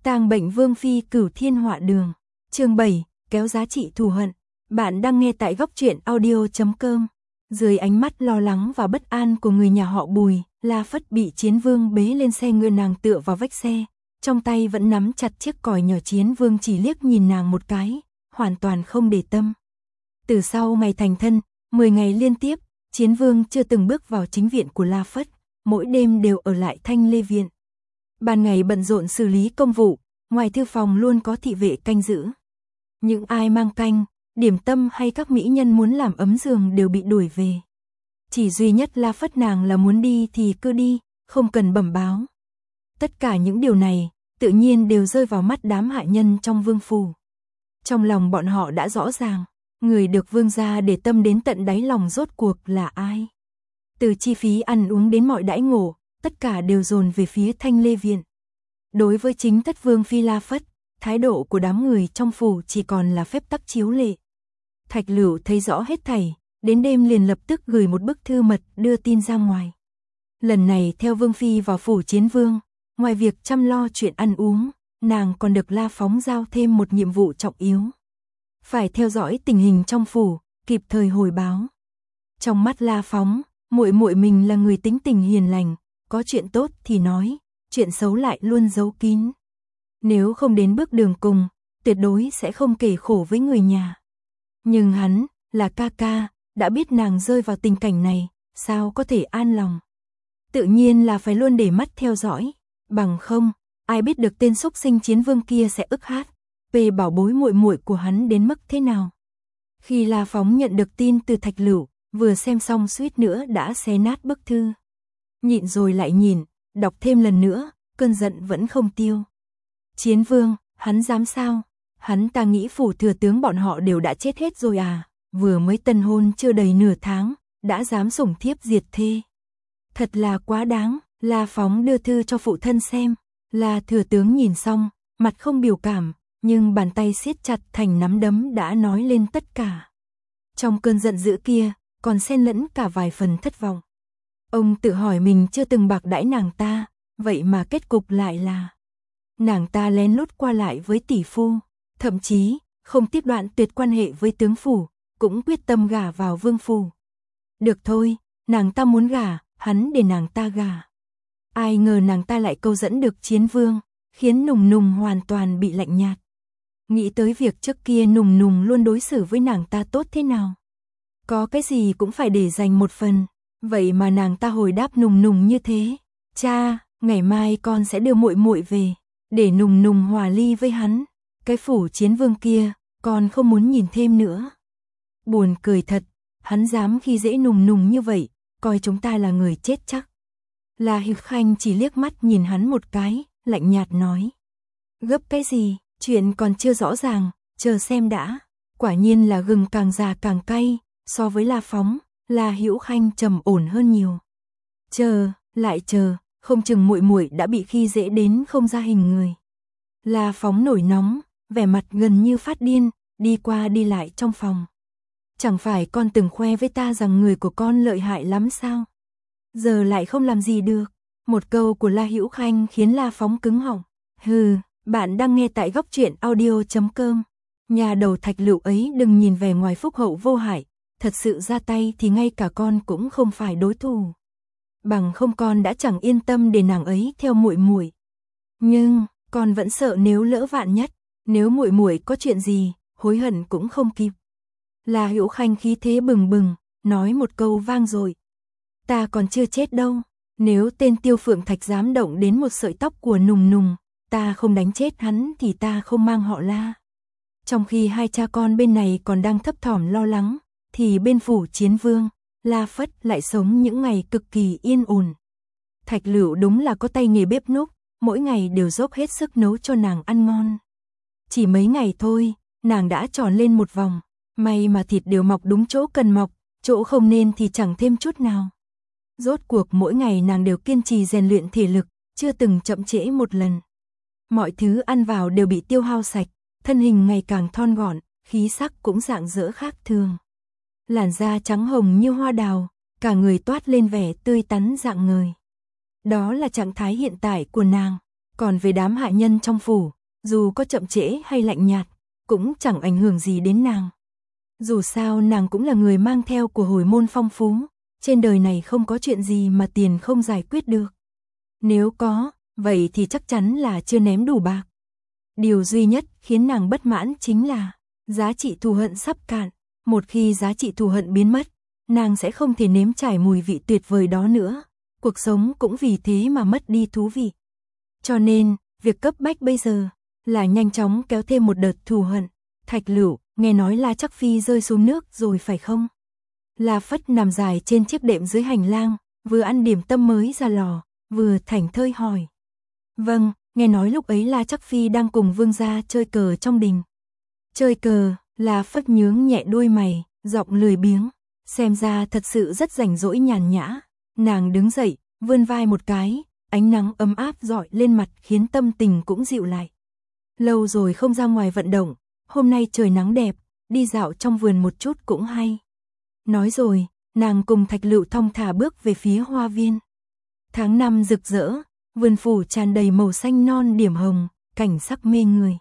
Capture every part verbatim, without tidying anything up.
Tang bệnh Vương phi Cửu Thiên Họa Đường. Chương bảy, kéo giá trị thù hận. Bạn đang nghe tại góc truyện audio chấm com. Dưới ánh mắt lo lắng và bất an của người nhà họ Bùi, La Phất bị Chiến Vương bế lên xe ngựa, nàng tựa vào vách xe, trong tay vẫn nắm chặt chiếc còi nhỏ. Chiến Vương chỉ liếc nhìn nàng một cái, hoàn toàn không để tâm. Từ sau ngày thành thân, mười ngày liên tiếp, Chiến Vương chưa từng bước vào chính viện của La Phất, mỗi đêm đều ở lại Thanh Lê viện. Ban ngày bận rộn xử lý công vụ, ngoài thư phòng luôn có thị vệ canh giữ. Những ai mang canh, điểm tâm hay các mỹ nhân muốn làm ấm giường đều bị đuổi về. Chỉ duy nhất La Phất nàng là muốn đi thì cứ đi, không cần bẩm báo. Tất cả những điều này, tự nhiên đều rơi vào mắt đám hạ nhân trong vương phủ. Trong lòng bọn họ đã rõ ràng, người được vương gia để tâm đến tận đáy lòng rốt cuộc là ai. Từ chi phí ăn uống đến mọi đãi ngộ, tất cả đều dồn về phía Thanh Lê viện. Đối với chính thất vương phi La Phất, thái độ của đám người trong phủ chỉ còn là phép tắc chiếu lệ. Thạch Lựu thấy rõ hết thảy, đến đêm liền lập tức gửi một bức thư mật đưa tin ra ngoài. Lần này theo vương phi vào phủ Chiến Vương, ngoài việc chăm lo chuyện ăn uống, nàng còn được La Phóng giao thêm một nhiệm vụ trọng yếu. Phải theo dõi tình hình trong phủ, kịp thời hồi báo. Trong mắt La Phóng, muội muội mình là người tính tình hiền lành, có chuyện tốt thì nói, chuyện xấu lại luôn giấu kín. Nếu không đến bước đường cùng, tuyệt đối sẽ không kể khổ với người nhà. Nhưng hắn, là ca ca, đã biết nàng rơi vào tình cảnh này, sao có thể an lòng. Tự nhiên là phải luôn để mắt theo dõi, bằng không, ai biết được tên xúc sinh Chiến Vương kia sẽ ức hát, về bảo bối muội muội của hắn đến mức thế nào. Khi La Phóng nhận được tin từ Thạch Lựu, vừa xem xong suýt nữa đã xé nát bức thư. Nhịn rồi lại nhìn, đọc thêm lần nữa, cơn giận vẫn không tiêu. Chiến Vương, hắn dám sao? Hắn ta nghĩ phủ thừa tướng bọn họ đều đã chết hết rồi à? Vừa mới tân hôn chưa đầy nửa tháng, đã dám sủng thiếp diệt thê. Thật là quá đáng. La Phóng đưa thư cho phụ thân xem. La thừa tướng nhìn xong, mặt không biểu cảm, nhưng bàn tay siết chặt thành nắm đấm đã nói lên tất cả. Trong cơn giận dữ kia, còn xen lẫn cả vài phần thất vọng. Ông tự hỏi mình chưa từng bạc đãi nàng ta, vậy mà kết cục lại là nàng ta lén lút qua lại với tỷ phu, thậm chí không tiếp đoạn tuyệt quan hệ với tướng phủ, cũng quyết tâm gả vào vương phủ. Được thôi, nàng ta muốn gả, hắn để nàng ta gả. Ai ngờ nàng ta lại câu dẫn được Chiến Vương, khiến Nùng Nùng hoàn toàn bị lạnh nhạt. Nghĩ tới việc trước kia Nùng Nùng luôn đối xử với nàng ta tốt thế nào. Có cái gì cũng phải để dành một phần, vậy mà nàng ta hồi đáp Nùng Nùng như thế. Cha, ngày mai con sẽ đưa muội muội về, để Nùng Nùng hòa ly với hắn. Cái phủ Chiến Vương kia, con không muốn nhìn thêm nữa. Buồn cười thật, hắn dám khi dễ Nùng Nùng như vậy, coi chúng ta là người chết chắc. La Hữu Khanh chỉ liếc mắt nhìn hắn một cái, lạnh nhạt nói. Gấp cái gì, chuyện còn chưa rõ ràng, chờ xem đã. Quả nhiên là gừng càng già càng cay, so với La Phóng, La Hữu Khanh trầm ổn hơn nhiều. Chờ, lại chờ, không chừng muội muội đã bị khi dễ đến không ra hình người. La Phóng nổi nóng, vẻ mặt gần như phát điên, đi qua đi lại trong phòng. Chẳng phải con từng khoe với ta rằng người của con lợi hại lắm sao? Giờ lại không làm gì được. Một câu của La Hữu Khanh khiến La Phóng cứng họng. Hừ, bạn đang nghe tại góc truyện audio chấm com. Nhà đầu Thạch Lựu ấy đừng nhìn vẻ ngoài phúc hậu vô hại, thật sự ra tay thì ngay cả con cũng không phải đối thủ. Bằng không con đã chẳng yên tâm để nàng ấy theo muội muội. Nhưng con vẫn sợ nếu lỡ vạn nhất, nếu muội muội có chuyện gì, hối hận cũng không kịp. La Hữu Khanh khí thế bừng bừng, nói một câu vang dội. Ta còn chưa chết đâu, nếu tên Tiêu Phượng Thạch dám động đến một sợi tóc của Nùng Nùng, ta không đánh chết hắn thì ta không mang họ La. Trong khi hai cha con bên này còn đang thấp thỏm lo lắng, thì bên phủ Chiến Vương, La Phất lại sống những ngày cực kỳ yên ổn. Thạch Lựu đúng là có tay nghề bếp núc, mỗi ngày đều dốc hết sức nấu cho nàng ăn ngon. Chỉ mấy ngày thôi, nàng đã tròn lên một vòng, may mà thịt đều mọc đúng chỗ cần mọc, chỗ không nên thì chẳng thêm chút nào. Rốt cuộc mỗi ngày nàng đều kiên trì rèn luyện thể lực, chưa từng chậm trễ một lần. Mọi thứ ăn vào đều bị tiêu hao sạch, thân hình ngày càng thon gọn, khí sắc cũng rạng rỡ khác thường. Làn da trắng hồng như hoa đào, cả người toát lên vẻ tươi tắn rạng ngời. Đó là trạng thái hiện tại của nàng, Còn về đám hạ nhân trong phủ, dù có chậm trễ hay lạnh nhạt, cũng chẳng ảnh hưởng gì đến nàng. Dù sao nàng cũng là người mang theo của hồi môn phong phú, trên đời này không có chuyện gì mà tiền không giải quyết được. Nếu có, vậy thì chắc chắn là chưa ném đủ bạc. Điều duy nhất khiến nàng bất mãn chính là giá trị thù hận sắp cạn. Một khi giá trị thù hận biến mất, nàng sẽ không thể nếm trải mùi vị tuyệt vời đó nữa. Cuộc sống cũng vì thế mà mất đi thú vị. Cho nên, việc cấp bách bây giờ là nhanh chóng kéo thêm một đợt thù hận. Thạch Lựu, nghe nói La Trắc Phi rơi xuống nước rồi phải không? La Phất nằm dài trên chiếc đệm dưới hành lang, vừa ăn điểm tâm mới ra lò, vừa thảnh thơi hỏi. Vâng, nghe nói lúc ấy La Trắc Phi đang cùng vương gia chơi cờ trong đình. Chơi cờ, La Phất nhướng nhẹ đôi mày, giọng lười biếng, xem ra thật sự rất rảnh rỗi nhàn nhã. Nàng đứng dậy, vươn vai một cái, ánh nắng ấm áp rọi lên mặt khiến tâm tình cũng dịu lại. Lâu rồi không ra ngoài vận động, hôm nay trời nắng đẹp, đi dạo trong vườn một chút cũng hay. Nói rồi, nàng cùng Thạch Lựu thong thả bước về phía hoa viên. Tháng năm rực rỡ, vườn phủ tràn đầy màu xanh non điểm hồng, cảnh sắc mê người.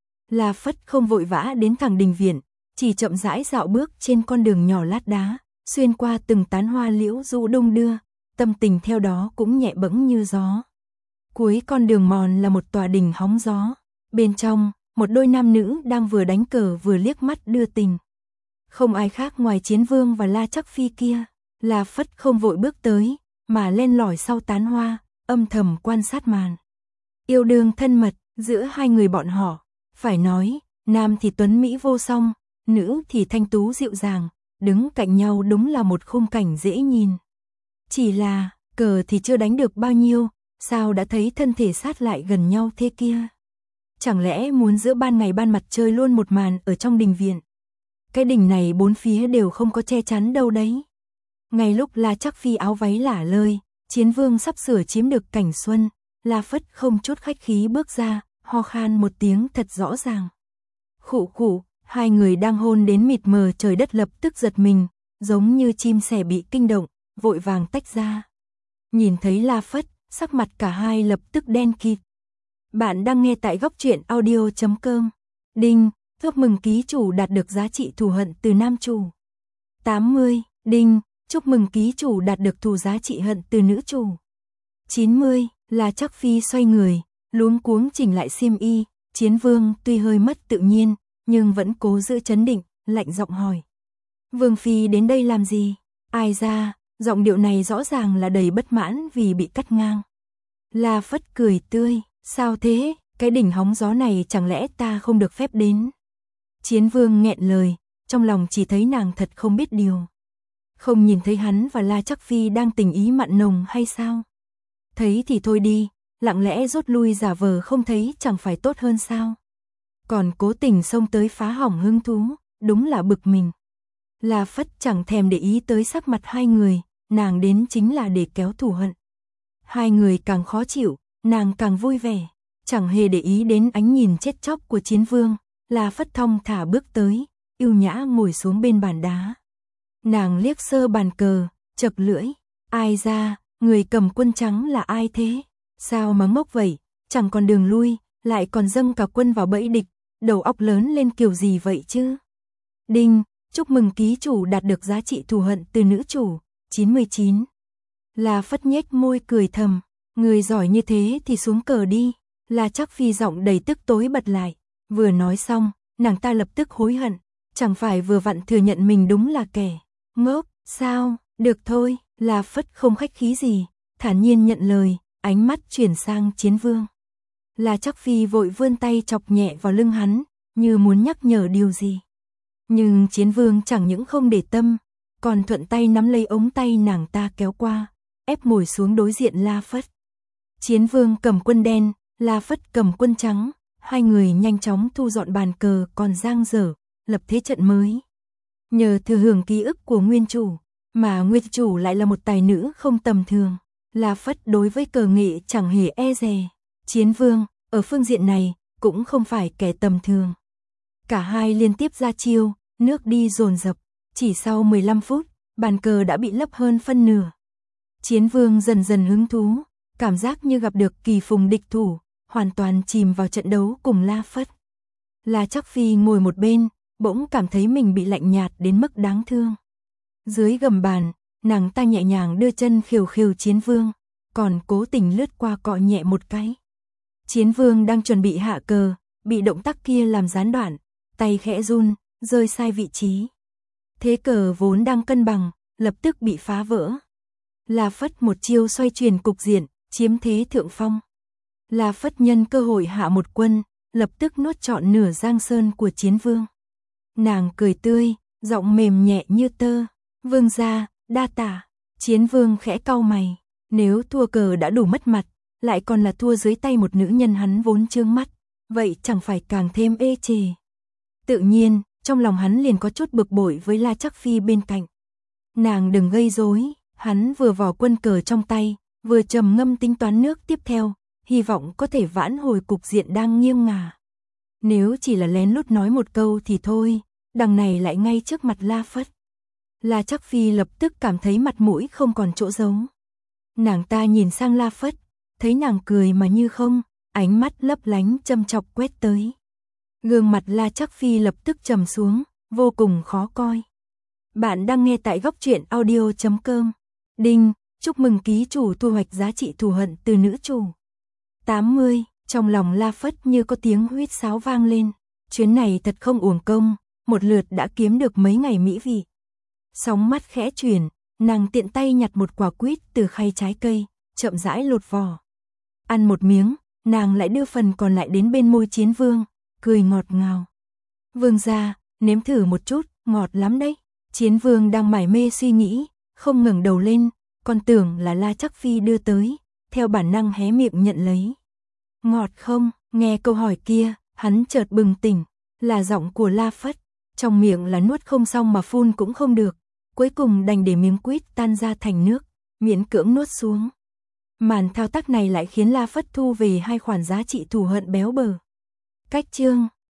La Phất không vội vã đến thẳng đình viện, chỉ chậm rãi dạo bước trên con đường nhỏ lát đá, xuyên qua từng tán hoa liễu rũ đung đưa, tâm tình theo đó cũng nhẹ bẫng như gió. Cuối con đường mòn là một tòa đình hóng gió, bên trong, một đôi nam nữ đang vừa đánh cờ vừa liếc mắt đưa tình. Không ai khác ngoài Chiến Vương và La Trắc Phi kia. La Phất không vội bước tới, mà len lỏi sau tán hoa, âm thầm quan sát màn yêu đương thân mật giữa hai người bọn họ. Phải nói, nam thì tuấn mỹ vô song, nữ thì thanh tú dịu dàng, đứng cạnh nhau đúng là một khung cảnh dễ nhìn. Chỉ là, cờ thì chưa đánh được bao nhiêu, sao đã thấy thân thể sát lại gần nhau thế kia? Chẳng lẽ muốn giữa ban ngày ban mặt chơi luôn một màn ở trong đình viện? Cái đình này bốn phía đều không có che chắn đâu đấy. Ngay lúc La Trắc Phi áo váy lả lơi, Chiến Vương sắp sửa chiếm được cảnh xuân, La Phất không chút khách khí bước ra, ho khan một tiếng thật rõ ràng. Khụ khụ, hai người đang hôn đến mịt mờ trời đất lập tức giật mình, giống như chim sẻ bị kinh động, vội vàng tách ra. Nhìn thấy La Phất, sắc mặt cả hai lập tức đen kịt. Bạn đang nghe tại góc truyện audio chấm com. Đinh, chúc mừng ký chủ đạt được giá trị thù hận từ nam chủ. tám mươi, đinh, chúc mừng ký chủ đạt được thù giá trị hận từ nữ chủ. chín mươi, La Trắc Phi xoay người, luống cuống chỉnh lại xiêm y, Chiến Vương tuy hơi mất tự nhiên, nhưng vẫn cố giữ trấn định, lạnh giọng hỏi. Vương Phi đến đây làm gì? Ai ra, giọng điệu này rõ ràng là đầy bất mãn vì bị cắt ngang. La Phất cười tươi, sao thế, cái đỉnh hóng gió này chẳng lẽ ta không được phép đến? Chiến Vương nghẹn lời, trong lòng chỉ thấy nàng thật không biết điều. Không nhìn thấy hắn và La Trắc Phi đang tình ý mặn nồng hay sao? Thấy thì thôi đi, lặng lẽ rút lui giả vờ không thấy chẳng phải tốt hơn sao? Còn cố tình xông tới phá hỏng hứng thú, đúng là bực mình. La Phất chẳng thèm để ý tới sắc mặt hai người, nàng đến chính là để kéo thù hận. Hai người càng khó chịu, nàng càng vui vẻ, chẳng hề để ý đến ánh nhìn chết chóc của Chiến Vương. La Phất thong thả bước tới, yêu nhã ngồi xuống bên bàn đá. Nàng liếc sơ bàn cờ, chật lưỡi, ai ra, người cầm quân trắng là ai thế? Sao mà ngốc vậy, chẳng còn đường lui, lại còn dâng cả quân vào bẫy địch, đầu óc lớn lên kiểu gì vậy chứ? Đinh, chúc mừng ký chủ đạt được giá trị thù hận từ nữ chủ. chín mươi chín. La Phất nhếch môi cười thầm, người giỏi như thế thì xuống cờ đi. La Trắc Phi giọng đầy tức tối bật lại, vừa nói xong, nàng ta lập tức hối hận, chẳng phải vừa vặn thừa nhận mình đúng là kẻ ngốc, sao? Được thôi, La Phất không khách khí gì, thản nhiên nhận lời, ánh mắt chuyển sang Chiến Vương. La Trắc Phi vội vươn tay chọc nhẹ vào lưng hắn, như muốn nhắc nhở điều gì. Nhưng Chiến Vương chẳng những không để tâm, còn thuận tay nắm lấy ống tay nàng ta kéo qua, ép ngồi xuống đối diện La Phất. Chiến Vương cầm quân đen, La Phất cầm quân trắng, hai người nhanh chóng thu dọn bàn cờ còn dang dở, lập thế trận mới. Nhờ thừa hưởng ký ức của nguyên chủ, mà nguyên chủ lại là một tài nữ không tầm thường, La Phất đối với cờ nghệ chẳng hề e dè. Chiến Vương, ở phương diện này, cũng không phải kẻ tầm thường. Cả hai liên tiếp ra chiêu, nước đi dồn dập, chỉ sau mười lăm phút, bàn cờ đã bị lấp hơn phân nửa. Chiến Vương dần dần hứng thú, cảm giác như gặp được kỳ phùng địch thủ, hoàn toàn chìm vào trận đấu cùng La Phất. La Trắc Phi ngồi một bên, bỗng cảm thấy mình bị lạnh nhạt đến mức đáng thương. Dưới gầm bàn, nàng ta nhẹ nhàng đưa chân khều khều Chiến Vương, còn cố tình lướt qua cọ nhẹ một cái. Chiến Vương đang chuẩn bị hạ cờ, bị động tác kia làm gián đoạn, tay khẽ run, rơi sai vị trí. Thế cờ vốn đang cân bằng, lập tức bị phá vỡ. La Phất một chiêu xoay chuyển cục diện, chiếm thế thượng phong. La Phất nhân cơ hội hạ một quân, lập tức nuốt trọn nửa giang sơn của Chiến Vương. Nàng cười tươi, giọng mềm nhẹ như tơ. Vương gia, đa tạ. Chiến Vương khẽ cau mày. Nếu thua cờ đã đủ mất mặt, lại còn là thua dưới tay một nữ nhân hắn vốn trương mắt, vậy chẳng phải càng thêm ê chề. Tự nhiên, trong lòng hắn liền có chút bực bội với La Trắc Phi bên cạnh. Nàng đừng gây rối, hắn vừa vò quân cờ trong tay, vừa trầm ngâm tính toán nước tiếp theo, hy vọng có thể vãn hồi cục diện đang nghiêng ngả. Nếu chỉ là lén lút nói một câu thì thôi, đằng này lại ngay trước mặt La Phất. La Trắc Phi lập tức cảm thấy mặt mũi không còn chỗ giấu. Nàng ta nhìn sang La Phất, thấy nàng cười mà như không, ánh mắt lấp lánh châm chọc quét tới. Gương mặt La Trắc Phi lập tức trầm xuống, vô cùng khó coi. Bạn đang nghe tại góc truyện audio chấm com. Đinh, chúc mừng ký chủ thu hoạch giá trị thù hận từ nữ chủ. tám mươi, trong lòng La Phất như có tiếng huýt sáo vang lên. Chuyến này thật không uổng công, một lượt đã kiếm được mấy ngày mỹ vị. Sóng mắt khẽ chuyển, nàng tiện tay nhặt một quả quýt từ khay trái cây, chậm rãi lột vỏ. Ăn một miếng, nàng lại đưa phần còn lại đến bên môi Chiến Vương, cười ngọt ngào. Vương gia, nếm thử một chút, ngọt lắm đấy. Chiến Vương đang mải mê suy nghĩ, không ngẩng đầu lên, còn tưởng là La Trắc Phi đưa tới, theo bản năng hé miệng nhận lấy. Ngọt không? Nghe câu hỏi kia, hắn chợt bừng tỉnh, là giọng của La Phất, trong miệng là nuốt không xong mà phun cũng không được, cuối cùng đành để miếng quýt tan ra thành nước, miễn cưỡng nuốt xuống. Màn thao tác này lại khiến La Phất thu về hai khoản giá trị thù hận béo bở. Cách chương